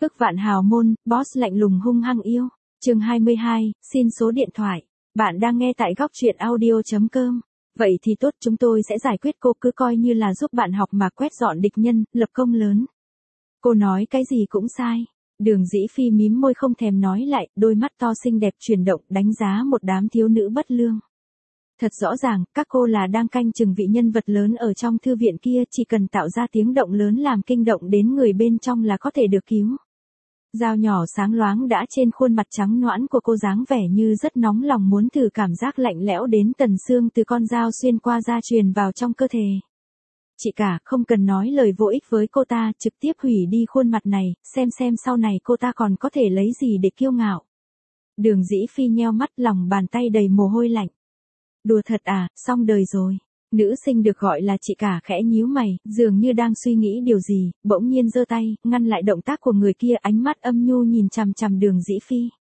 Ức vạn hào môn, boss lạnh lùng hung hăng yêu. Chương 22, xin số điện thoại. Bạn đang nghe tại góc truyện audio.com. Vậy thì tốt, chúng tôi sẽ giải quyết, cô cứ coi như là giúp bạn học mà quét dọn địch nhân, lập công lớn. Cô nói cái gì cũng sai. Đường Dĩ Phi mím môi không thèm nói lại, đôi mắt to xinh đẹp chuyển động đánh giá một đám thiếu nữ bất lương. Thật rõ ràng, các cô là đang canh chừng vị nhân vật lớn ở trong thư viện kia, chỉ cần tạo ra tiếng động lớn làm kinh động đến người bên trong là có thể được cứu. Dao nhỏ sáng loáng đã trên khuôn mặt trắng nõn của cô, dáng vẻ như rất nóng lòng muốn thử cảm giác lạnh lẽo đến tận xương từ con dao xuyên qua da truyền vào trong cơ thể. Chị cả, không cần nói lời vô ích với cô ta, trực tiếp hủy đi khuôn mặt này, xem sau này cô ta còn có thể lấy gì để kiêu ngạo. Đường Dĩ Phi nheo mắt, lòng bàn tay đầy mồ hôi lạnh. Đùa thật à, xong đời rồi. Nữ sinh được gọi là chị cả khẽ nhíu mày, dường như đang suy nghĩ điều gì, bỗng nhiên giơ tay, ngăn lại động tác của người kia, ánh mắt âm nhu nhìn chằm chằm Đường Dĩ Phi.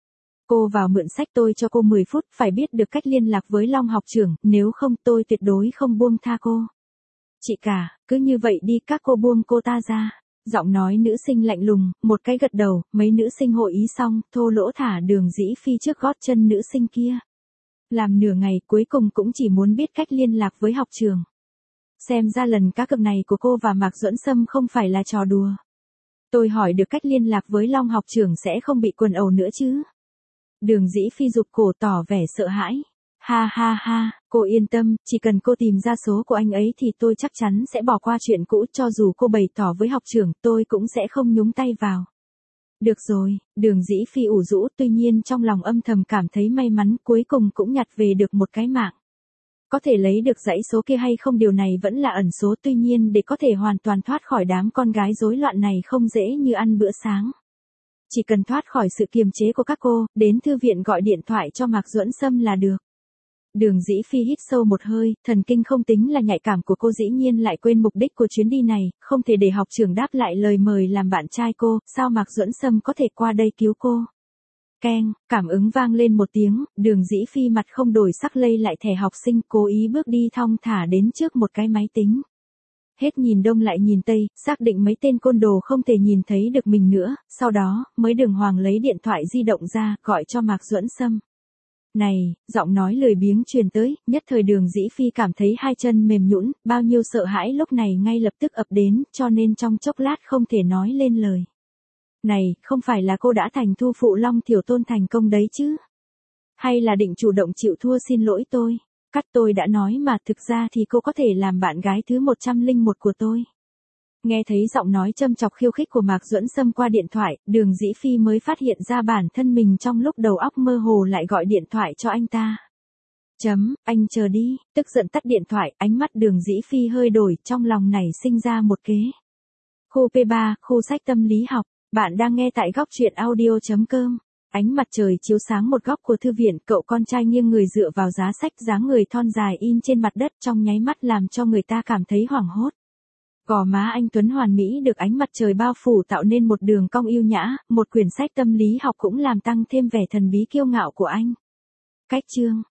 Cô vào mượn sách tôi cho cô 10 phút, phải biết được cách liên lạc với Long học trưởng, nếu không tôi tuyệt đối không buông tha cô. Chị cả, cứ như vậy đi, các cô buông cô ta ra. Giọng nói nữ sinh lạnh lùng, một cái gật đầu, mấy nữ sinh hội ý xong, thô lỗ thả Đường Dĩ Phi trước gót chân nữ sinh kia. Làm nửa ngày cuối cùng cũng chỉ muốn biết cách liên lạc với học trường. Xem ra lần cá cược này của cô và Mạc Duẫn Sâm không phải là trò đùa. Tôi hỏi được cách liên lạc với Long học trưởng sẽ không bị quần ẩu nữa chứ. Đường Dĩ Phi rụt cổ tỏ vẻ sợ hãi. Ha ha ha, cô yên tâm, chỉ cần cô tìm ra số của anh ấy thì tôi chắc chắn sẽ bỏ qua chuyện cũ, cho dù cô bày tỏ với học trưởng tôi cũng sẽ không nhúng tay vào. Được rồi, Đường Dĩ Phi ủ rũ, tuy nhiên trong lòng âm thầm cảm thấy may mắn, cuối cùng cũng nhặt về được một cái mạng. Có thể lấy được dãy số kia hay không điều này vẫn là ẩn số, tuy nhiên để có thể hoàn toàn thoát khỏi đám con gái rối loạn này không dễ như ăn bữa sáng. Chỉ cần thoát khỏi sự kiềm chế của các cô, đến thư viện gọi điện thoại cho Mạc Duẫn Sâm là được. Đường Dĩ Phi hít sâu một hơi, thần kinh không tính là nhạy cảm của cô dĩ nhiên lại quên mục đích của chuyến đi này, không thể để học trưởng đáp lại lời mời làm bạn trai cô, sao Mạc Duẫn Sâm có thể qua đây cứu cô. Keng, cảm ứng vang lên một tiếng, Đường Dĩ Phi mặt không đổi sắc lay lại thẻ học sinh, cố ý bước đi thong thả đến trước một cái máy tính. Hết nhìn đông lại nhìn tây, xác định mấy tên côn đồ không thể nhìn thấy được mình nữa, sau đó, mới đường hoàng lấy điện thoại di động ra, gọi cho Mạc Duẫn Sâm. Này, giọng nói lười biếng truyền tới, nhất thời Đường Dĩ Phi cảm thấy hai chân mềm nhũn, bao nhiêu sợ hãi lúc này ngay lập tức ập đến, cho nên trong chốc lát không thể nói lên lời. Này, không phải là cô đã thành thu phụ Long Thiểu Tôn thành công đấy chứ? Hay là định chủ động chịu thua xin lỗi tôi? Tôi đã nói mà, thực ra thì cô có thể làm bạn gái thứ 101 của tôi. Nghe thấy giọng nói châm chọc khiêu khích của Mạc Duẫn Sâm qua điện thoại, Đường Dĩ Phi mới phát hiện ra bản thân mình trong lúc đầu óc mơ hồ lại gọi điện thoại cho anh ta. Anh chờ đi, tức giận tắt điện thoại, ánh mắt Đường Dĩ Phi hơi đổi, trong lòng nảy sinh ra một kế. Khu P3, khu sách tâm lý học, bạn đang nghe tại góc truyện audio.com. Ánh mặt trời chiếu sáng một góc của thư viện, cậu con trai nghiêng người dựa vào giá sách, dáng người thon dài in trên mặt đất trong nháy mắt làm cho người ta cảm thấy hoảng hốt. Gò má anh tuấn hoàn mỹ được ánh mặt trời bao phủ tạo nên một đường cong yêu nhã, một quyển sách tâm lý học cũng làm tăng thêm vẻ thần bí kiêu ngạo của anh. Cách chương,